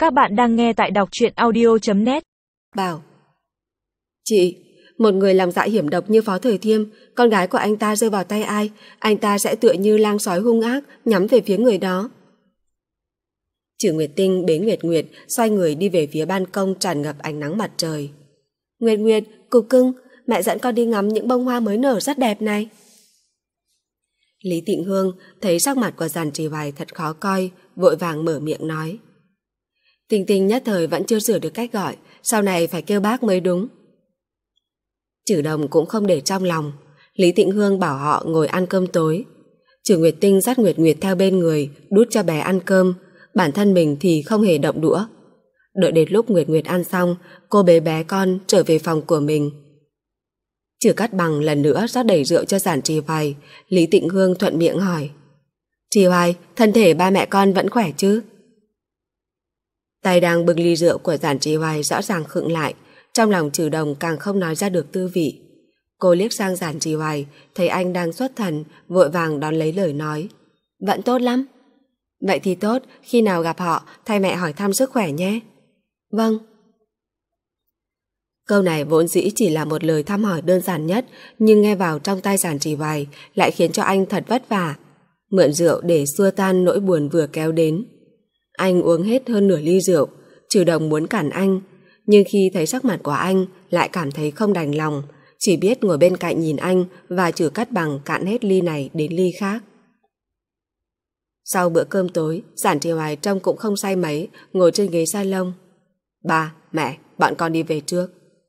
Các bạn đang nghe tại đọc truyện audio.net. Bảo: Chị, một người lòng dạ hiểm độc như Phó Thời Thiêm, con gái của anh ta rơi vào tay ai, anh ta sẽ tựa như lang sói hung ác nhắm về phía người đó. Trừ Nguyệt Tinh bế Nguyệt Nguyệt xoay người đi về phía ban công tràn ngập ánh nắng mặt trời. Nguyệt Nguyệt, cục cưng, mẹ dẫn con đi ngắm những bông hoa mới nở rất đẹp này. Lý Tịnh Hương thấy sắc mặt của Giản Trì Hoài thật khó coi, vội vàng mở miệng nói: Tinh Tinh nhất thời vẫn chưa sửa được cách gọi, sau này phải kêu bác mới đúng. Trừ Đồng cũng không để trong lòng. Lý Tịnh Hương bảo họ ngồi ăn cơm tối. Trừ Nguyệt Tinh dắt Nguyệt Nguyệt theo bên người, đút cho bé ăn cơm, bản thân mình thì không hề động đũa. Đợi đến lúc Nguyệt Nguyệt ăn xong, cô bế bé con trở về phòng của mình. Trừ Cát Bằng lần nữa rót đầy rượu cho Giản Trì Hoài. Lý Tịnh Hương thuận miệng hỏi: Trì Hoài, thân thể ba mẹ con vẫn khỏe chứ? Tay đang bưng ly rượu của Giản Trì Hoài rõ ràng khựng lại, trong lòng Trừ Đồng càng không nói ra được tư vị. Cô liếc sang Giản Trì Hoài, thấy anh đang xuất thần, vội vàng đón lấy lời nói: Vẫn tốt lắm. Vậy thì tốt, khi nào gặp họ, thay mẹ hỏi thăm sức khỏe nhé. Vâng. Câu này vốn dĩ chỉ là một lời thăm hỏi đơn giản nhất, nhưng nghe vào trong tai Giản Trì Hoài lại khiến cho anh thật vất vả. Mượn rượu để xua tan nỗi buồn vừa kéo đến. Anh uống hết hơn nửa ly rượu. Trừ Đồng muốn cản anh, nhưng khi thấy sắc mặt của anh lại cảm thấy không đành lòng, chỉ biết ngồi bên cạnh nhìn anh và Trừ Cát Bằng cạn hết ly này đến ly khác. Sau bữa cơm tối, Giản Trì Hoài trông cũng không say mấy, ngồi trên ghế salon. Ba, mẹ, bọn con đi về trước.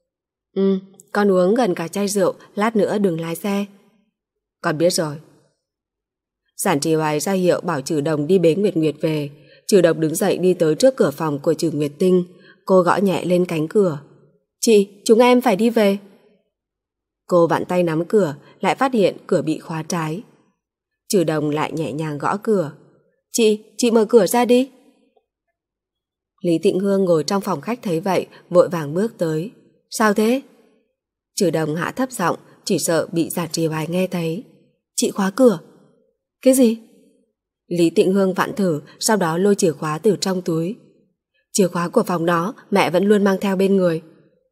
Con uống gần cả chai rượu, lát nữa đừng lái xe. Con biết rồi. Giản Trì Hoài ra hiệu bảo Trừ Đồng đi bế Nguyệt Nguyệt về. Trừ Đồng đứng dậy đi tới trước cửa phòng của Trừ Nguyệt Tinh. Cô gõ nhẹ lên cánh cửa. Chị, chúng em phải đi về. Cô vặn tay nắm cửa, lại phát hiện cửa bị khóa trái. Trừ Đồng lại nhẹ nhàng gõ cửa. Chị mở cửa ra đi. Lý Tịnh Hương ngồi trong phòng khách thấy vậy, vội vàng bước tới. Sao thế? Trừ Đồng hạ thấp giọng, chỉ sợ bị Giản Trì Hoài nghe thấy. Chị khóa cửa. Cái gì? Lý Tịnh Hương vặn thử, sau đó lôi chìa khóa từ trong túi. Chìa khóa của phòng đó mẹ vẫn luôn mang theo bên người.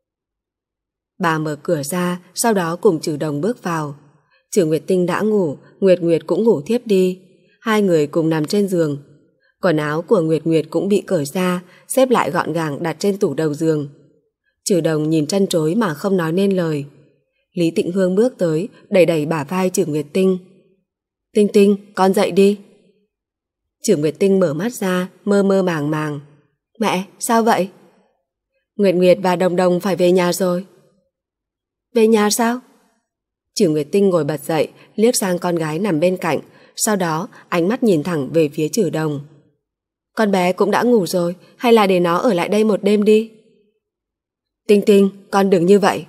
Bà mở cửa ra, sau đó cùng Trừ Đồng bước vào. Trừ Nguyệt Tinh đã ngủ, Nguyệt Nguyệt cũng ngủ thiếp đi. Hai người cùng nằm trên giường. Quần áo của Nguyệt Nguyệt cũng bị cởi ra, xếp lại gọn gàng đặt trên tủ đầu giường. Trừ Đồng nhìn trân trối mà không nói nên lời. Lý Tịnh Hương bước tới, đẩy đẩy bả vai Trừ Nguyệt Tinh. Tinh Tinh, con dậy đi. Trừ Nguyệt Tinh mở mắt ra, mơ mơ màng màng. Mẹ, sao vậy? Nguyệt Nguyệt và Đồng Đồng phải về nhà rồi. Về nhà sao? Trừ Nguyệt Tinh ngồi bật dậy, liếc sang con gái nằm bên cạnh, sau đó ánh mắt nhìn thẳng về phía Trừ Đồng. Con bé cũng đã ngủ rồi, hay là để nó ở lại đây một đêm đi? Tinh Tinh, con đừng như vậy.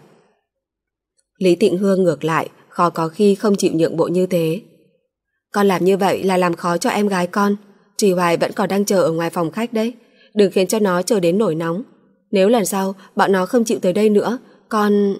Lý Tịnh Hương ngược lại, khó có khi không chịu nhượng bộ như thế. Con làm như vậy là làm khó cho em gái con. Trì Hoài vẫn còn đang chờ ở ngoài phòng khách đấy. Đừng khiến cho nó chờ đến nổi nóng. Nếu lần sau bọn nó không chịu tới đây nữa, con...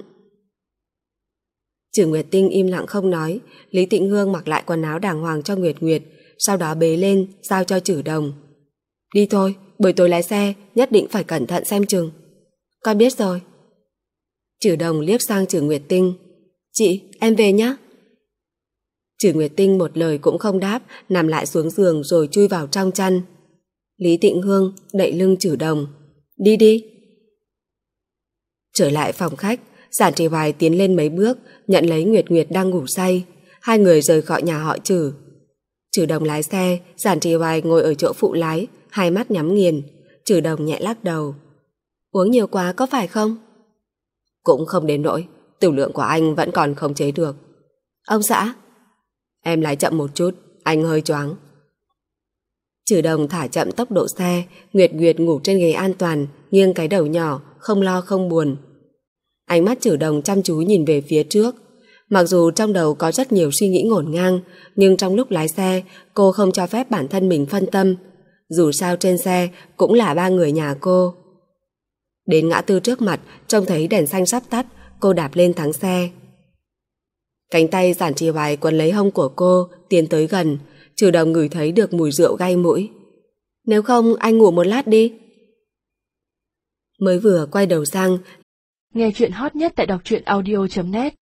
Trừ Nguyệt Tinh im lặng không nói. Lý Tịnh Hương mặc lại quần áo đàng hoàng cho Nguyệt Nguyệt, sau đó bế lên, giao cho Trừ Đồng. Đi thôi, buổi tối lái xe, nhất định phải cẩn thận xem chừng. Con biết rồi. Trừ Đồng liếc sang Trừ Nguyệt Tinh. Chị, em về nhé. Trừ Nguyệt Tinh một lời cũng không đáp, nằm lại xuống giường rồi chui vào trong chăn. Lý Tịnh Hương đậy lưng Trừ Đồng. Đi đi. Trở lại phòng khách, Giản Trì Hoài tiến lên mấy bước, nhận lấy Nguyệt Nguyệt đang ngủ say. Hai người rời khỏi nhà họ Trừ. Trừ Đồng lái xe, Giản Trì Hoài ngồi ở chỗ phụ lái, hai mắt nhắm nghiền. Trừ Đồng nhẹ lắc đầu. Uống nhiều quá có phải không? Cũng không đến nỗi, tiểu lượng của anh vẫn còn khống chế được. Ông xã, em lái chậm một chút, anh hơi choáng. Trừ Đồng thả chậm tốc độ xe, Nguyệt Nguyệt ngủ trên ghế an toàn, nghiêng cái đầu nhỏ, không lo không buồn. Ánh mắt Trừ Đồng chăm chú nhìn về phía trước. Mặc dù trong đầu có rất nhiều suy nghĩ ngổn ngang, nhưng trong lúc lái xe, cô không cho phép bản thân mình phân tâm. Dù sao trên xe cũng là ba người nhà cô. Đến ngã tư trước mặt, trông thấy đèn xanh sắp tắt, cô đạp lên thắng xe. Cánh tay Giản Trì Hoài quấn lấy hông của cô, tiến tới gần. Trừ Đồng ngửi thấy được mùi rượu gay mũi. Nếu không anh ngủ một lát đi. Mới vừa quay đầu sang, Nghe chuyện hot nhất tại đọc truyện audio.net